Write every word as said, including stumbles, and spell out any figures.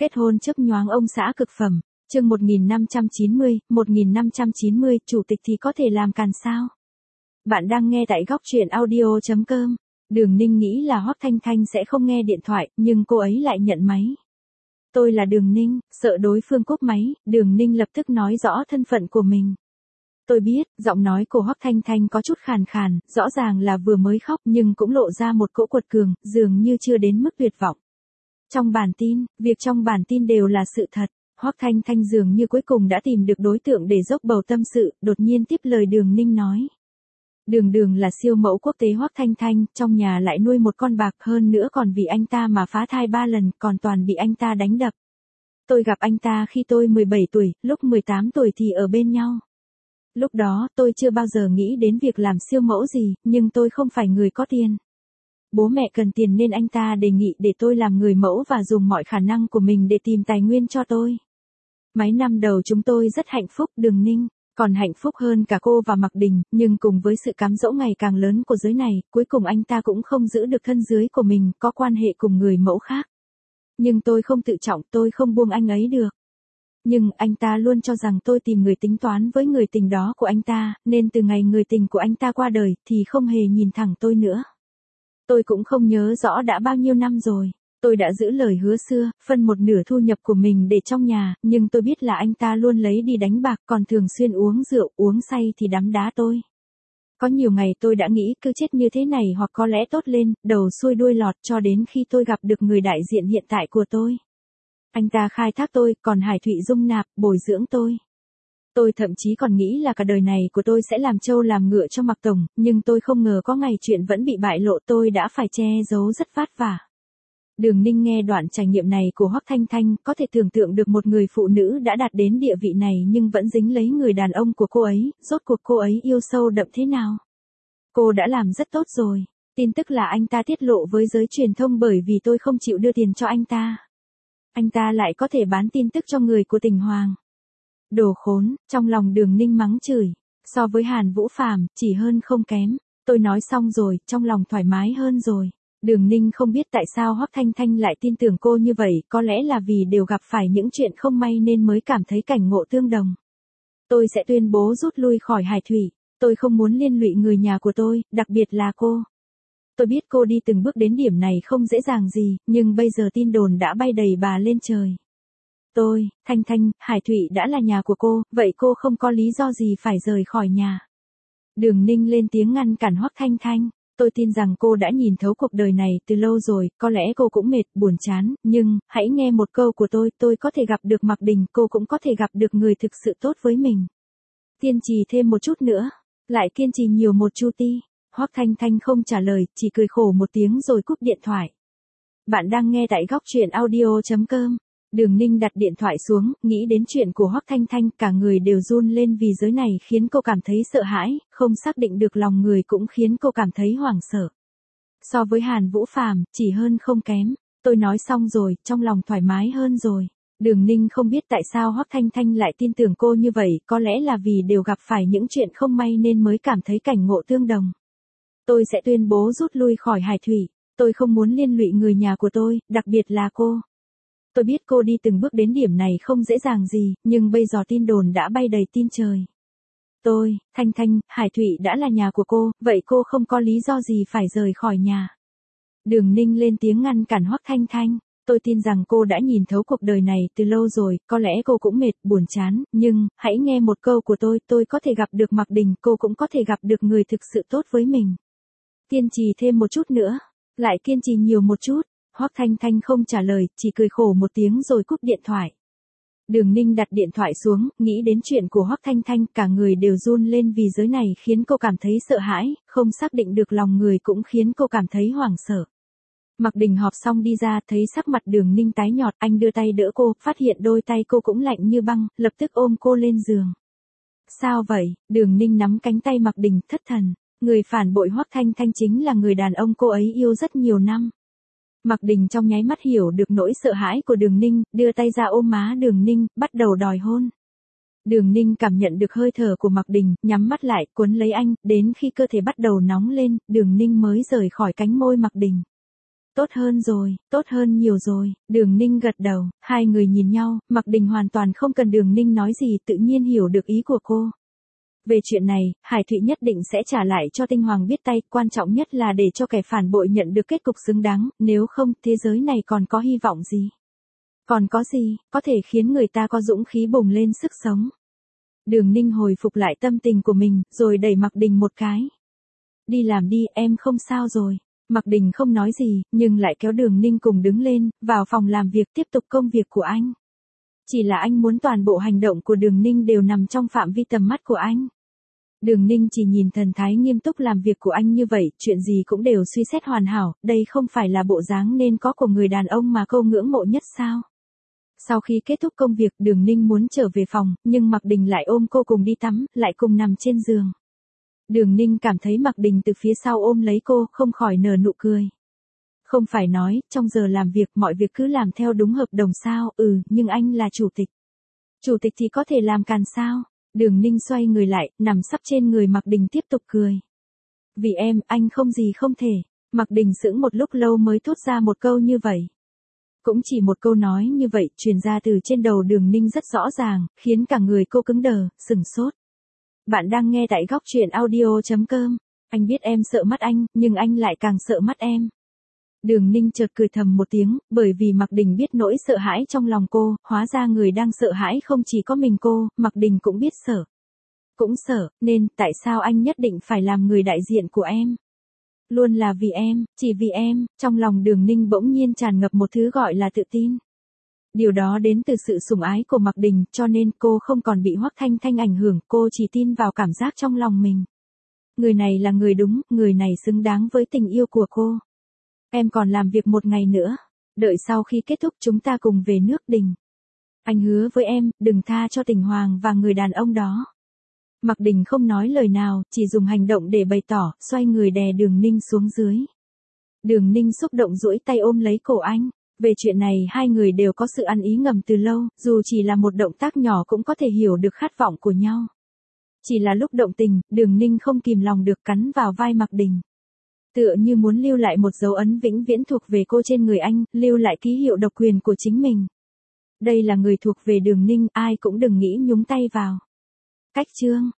Kết hôn chớp nhoáng ông xã cực phẩm, chương một nghìn năm trăm chín mươi, một nghìn năm trăm chín mươi, chủ tịch thì có thể làm càn sao? Bạn đang nghe tại góc truyện audio chấm com. Đường Ninh nghĩ là Hoắc Thanh Thanh sẽ không nghe điện thoại, nhưng cô ấy lại nhận máy. Tôi là Đường Ninh, sợ đối phương cúp máy, Đường Ninh lập tức nói rõ thân phận của mình. Tôi biết, giọng nói của Hoắc Thanh Thanh có chút khàn khàn, rõ ràng là vừa mới khóc nhưng cũng lộ ra một cỗ quật cường, dường như chưa đến mức tuyệt vọng. Trong bản tin, việc trong bản tin đều là sự thật. Hoắc Thanh Thanh dường như cuối cùng đã tìm được đối tượng để dốc bầu tâm sự, đột nhiên tiếp lời Đường Ninh nói. Đường Đường là siêu mẫu quốc tế Hoắc Thanh Thanh, trong nhà lại nuôi một con bạc, hơn nữa còn vì anh ta mà phá thai ba lần, còn toàn bị anh ta đánh đập. Tôi gặp anh ta khi tôi mười bảy tuổi, lúc mười tám tuổi thì ở bên nhau. Lúc đó, tôi chưa bao giờ nghĩ đến việc làm siêu mẫu gì, nhưng tôi không phải người có tiền. Bố mẹ cần tiền nên anh ta đề nghị để tôi làm người mẫu và dùng mọi khả năng của mình để tìm tài nguyên cho tôi. Mấy năm đầu chúng tôi rất hạnh phúc, Đường Ninh, còn hạnh phúc hơn cả cô và Mạc Đình, nhưng cùng với sự cám dỗ ngày càng lớn của giới này, cuối cùng anh ta cũng không giữ được thân dưới của mình, có quan hệ cùng người mẫu khác. Nhưng tôi không tự trọng, tôi không buông anh ấy được. Nhưng anh ta luôn cho rằng tôi tìm người tính toán với người tình đó của anh ta, nên từ ngày người tình của anh ta qua đời thì không hề nhìn thẳng tôi nữa. Tôi cũng không nhớ rõ đã bao nhiêu năm rồi. Tôi đã giữ lời hứa xưa, phân một nửa thu nhập của mình để trong nhà, nhưng tôi biết là anh ta luôn lấy đi đánh bạc, còn thường xuyên uống rượu, uống say thì đắm đá tôi. Có nhiều ngày tôi đã nghĩ cứ chết như thế này hoặc có lẽ tốt lên, đầu xuôi đuôi lọt, cho đến khi tôi gặp được người đại diện hiện tại của tôi. Anh ta khai thác tôi, còn Hải Thụy dung nạp, bồi dưỡng tôi. Tôi thậm chí còn nghĩ là cả đời này của tôi sẽ làm trâu làm ngựa cho Mạc Tổng, nhưng tôi không ngờ có ngày chuyện vẫn bị bại lộ, tôi đã phải che giấu rất vất vả. Đường Ninh nghe đoạn trải nghiệm này của Hoắc Thanh Thanh, có thể tưởng tượng được một người phụ nữ đã đạt đến địa vị này nhưng vẫn dính lấy người đàn ông của cô ấy, rốt cuộc cô ấy yêu sâu đậm thế nào. Cô đã làm rất tốt rồi. Tin tức là anh ta tiết lộ với giới truyền thông bởi vì tôi không chịu đưa tiền cho anh ta. Anh ta lại có thể bán tin tức cho người của Tỉnh Hoàng. Đồ khốn, trong lòng Đường Ninh mắng chửi. So với Hàn Vũ Phàm, chỉ hơn không kém. Tôi nói xong rồi, trong lòng thoải mái hơn rồi. Đường Ninh không biết tại sao Hoắc Thanh Thanh lại tin tưởng cô như vậy, có lẽ là vì đều gặp phải những chuyện không may nên mới cảm thấy cảnh ngộ tương đồng. Tôi sẽ tuyên bố rút lui khỏi Hải Thụy. Tôi không muốn liên lụy người nhà của tôi, đặc biệt là cô. Tôi biết cô đi từng bước đến điểm này không dễ dàng gì, nhưng bây giờ tin đồn đã bay đầy bà lên trời. Tôi, Thanh Thanh, Hải Thụy đã là nhà của cô, vậy cô không có lý do gì phải rời khỏi nhà. Đường Ninh lên tiếng ngăn cản Hoắc Thanh Thanh. Tôi tin rằng cô đã nhìn thấu cuộc đời này từ lâu rồi, có lẽ cô cũng mệt, buồn chán, nhưng, hãy nghe một câu của tôi, tôi có thể gặp được Mạc Đình, cô cũng có thể gặp được người thực sự tốt với mình. Kiên trì thêm một chút nữa, lại kiên trì nhiều một chút đi. Hoắc Thanh Thanh không trả lời, chỉ cười khổ một tiếng rồi cúp điện thoại. Bạn đang nghe tại góc truyện audio chấm com. Đường Ninh đặt điện thoại xuống, nghĩ đến chuyện của Hoắc Thanh Thanh, cả người đều run lên vì giới này khiến cô cảm thấy sợ hãi, không xác định được lòng người cũng khiến cô cảm thấy hoảng sợ. So với Hàn Vũ Phàm, chỉ hơn không kém. Tôi nói xong rồi, trong lòng thoải mái hơn rồi. Đường Ninh không biết tại sao Hoắc Thanh Thanh lại tin tưởng cô như vậy, có lẽ là vì đều gặp phải những chuyện không may nên mới cảm thấy cảnh ngộ tương đồng. Tôi sẽ tuyên bố rút lui khỏi Hải Thụy. Tôi không muốn liên lụy người nhà của tôi, đặc biệt là cô. Tôi biết cô đi từng bước đến điểm này không dễ dàng gì, nhưng bây giờ tin đồn đã bay đầy tin trời. Tôi, Thanh Thanh, Hải Thụy đã là nhà của cô, vậy cô không có lý do gì phải rời khỏi nhà. Đường Ninh lên tiếng ngăn cản Hoắc Thanh Thanh. Tôi tin rằng cô đã nhìn thấu cuộc đời này từ lâu rồi, có lẽ cô cũng mệt, buồn chán, nhưng, hãy nghe một câu của tôi, tôi có thể gặp được Mạc Đình, cô cũng có thể gặp được người thực sự tốt với mình. Kiên trì thêm một chút nữa, lại kiên trì nhiều một chút. Hoắc Thanh Thanh không trả lời, chỉ cười khổ một tiếng rồi cúp điện thoại. Đường Ninh đặt điện thoại xuống, nghĩ đến chuyện của Hoắc Thanh Thanh, cả người đều run lên vì giới này khiến cô cảm thấy sợ hãi, không xác định được lòng người cũng khiến cô cảm thấy hoảng sợ. Mạc Đình họp xong đi ra, thấy sắc mặt Đường Ninh tái nhợt, anh đưa tay đỡ cô, phát hiện đôi tay cô cũng lạnh như băng, lập tức ôm cô lên giường. Sao vậy? Đường Ninh nắm cánh tay Mạc Đình, thất thần. Người phản bội Hoắc Thanh Thanh chính là người đàn ông cô ấy yêu rất nhiều năm. Mạc Đình trong nháy mắt hiểu được nỗi sợ hãi của Đường Ninh, đưa tay ra ôm má Đường Ninh, bắt đầu đòi hôn. Đường Ninh cảm nhận được hơi thở của Mạc Đình, nhắm mắt lại, cuốn lấy anh, đến khi cơ thể bắt đầu nóng lên, Đường Ninh mới rời khỏi cánh môi Mạc Đình. Tốt hơn rồi, tốt hơn nhiều rồi, Đường Ninh gật đầu, hai người nhìn nhau, Mạc Đình hoàn toàn không cần Đường Ninh nói gì tự nhiên hiểu được ý của cô. Về chuyện này, Hải Thụy nhất định sẽ trả lại cho Tinh Hoàng biết tay, quan trọng nhất là để cho kẻ phản bội nhận được kết cục xứng đáng, nếu không, thế giới này còn có hy vọng gì? Còn có gì, có thể khiến người ta có dũng khí bùng lên sức sống. Đường Ninh hồi phục lại tâm tình của mình, rồi đẩy Mạc Đình một cái. Đi làm đi, em không sao rồi. Mạc Đình không nói gì, nhưng lại kéo Đường Ninh cùng đứng lên, vào phòng làm việc tiếp tục công việc của anh. Chỉ là anh muốn toàn bộ hành động của Đường Ninh đều nằm trong phạm vi tầm mắt của anh. Đường Ninh chỉ nhìn thần thái nghiêm túc làm việc của anh như vậy, chuyện gì cũng đều suy xét hoàn hảo, đây không phải là bộ dáng nên có của người đàn ông mà cô ngưỡng mộ nhất sao? Sau khi kết thúc công việc, Đường Ninh muốn trở về phòng, nhưng Mạc Đình lại ôm cô cùng đi tắm, lại cùng nằm trên giường. Đường Ninh cảm thấy Mạc Đình từ phía sau ôm lấy cô, không khỏi nở nụ cười. Không phải nói, trong giờ làm việc mọi việc cứ làm theo đúng hợp đồng sao, ừ, nhưng anh là chủ tịch. Chủ tịch thì có thể làm càn sao? Đường Ninh xoay người lại, nằm sấp trên người Mạc Đình tiếp tục cười. Vì em, anh không gì không thể. Mạc Đình sững một lúc lâu mới thốt ra một câu như vậy. Cũng chỉ một câu nói như vậy, truyền ra từ trên đầu Đường Ninh rất rõ ràng, khiến cả người cô cứng đờ, sừng sốt. Bạn đang nghe tại góc truyện audio chấm com. Anh biết em sợ mắt anh, nhưng anh lại càng sợ mắt em. Đường Ninh chợt cười thầm một tiếng, bởi vì Mạc Đình biết nỗi sợ hãi trong lòng cô, hóa ra người đang sợ hãi không chỉ có mình cô, Mạc Đình cũng biết sợ. Cũng sợ, nên, tại sao anh nhất định phải làm người đại diện của em? Luôn là vì em, chỉ vì em, trong lòng Đường Ninh bỗng nhiên tràn ngập một thứ gọi là tự tin. Điều đó đến từ sự sủng ái của Mạc Đình, cho nên cô không còn bị Hoắc Thanh Thanh ảnh hưởng, cô chỉ tin vào cảm giác trong lòng mình. Người này là người đúng, người này xứng đáng với tình yêu của cô. Em còn làm việc một ngày nữa, đợi sau khi kết thúc chúng ta cùng về nước Đình. Anh hứa với em, đừng tha cho Tình Hoàng và người đàn ông đó. Mạc Đình không nói lời nào, chỉ dùng hành động để bày tỏ, xoay người đè Đường Ninh xuống dưới. Đường Ninh xúc động duỗi tay ôm lấy cổ anh. Về chuyện này hai người đều có sự ăn ý ngầm từ lâu, dù chỉ là một động tác nhỏ cũng có thể hiểu được khát vọng của nhau. Chỉ là lúc động tình, Đường Ninh không kìm lòng được cắn vào vai Mạc Đình. Tựa như muốn lưu lại một dấu ấn vĩnh viễn thuộc về cô trên người anh, lưu lại ký hiệu độc quyền của chính mình. Đây là người thuộc về Đường Ninh, ai cũng đừng nghĩ nhúng tay vào. Cách chương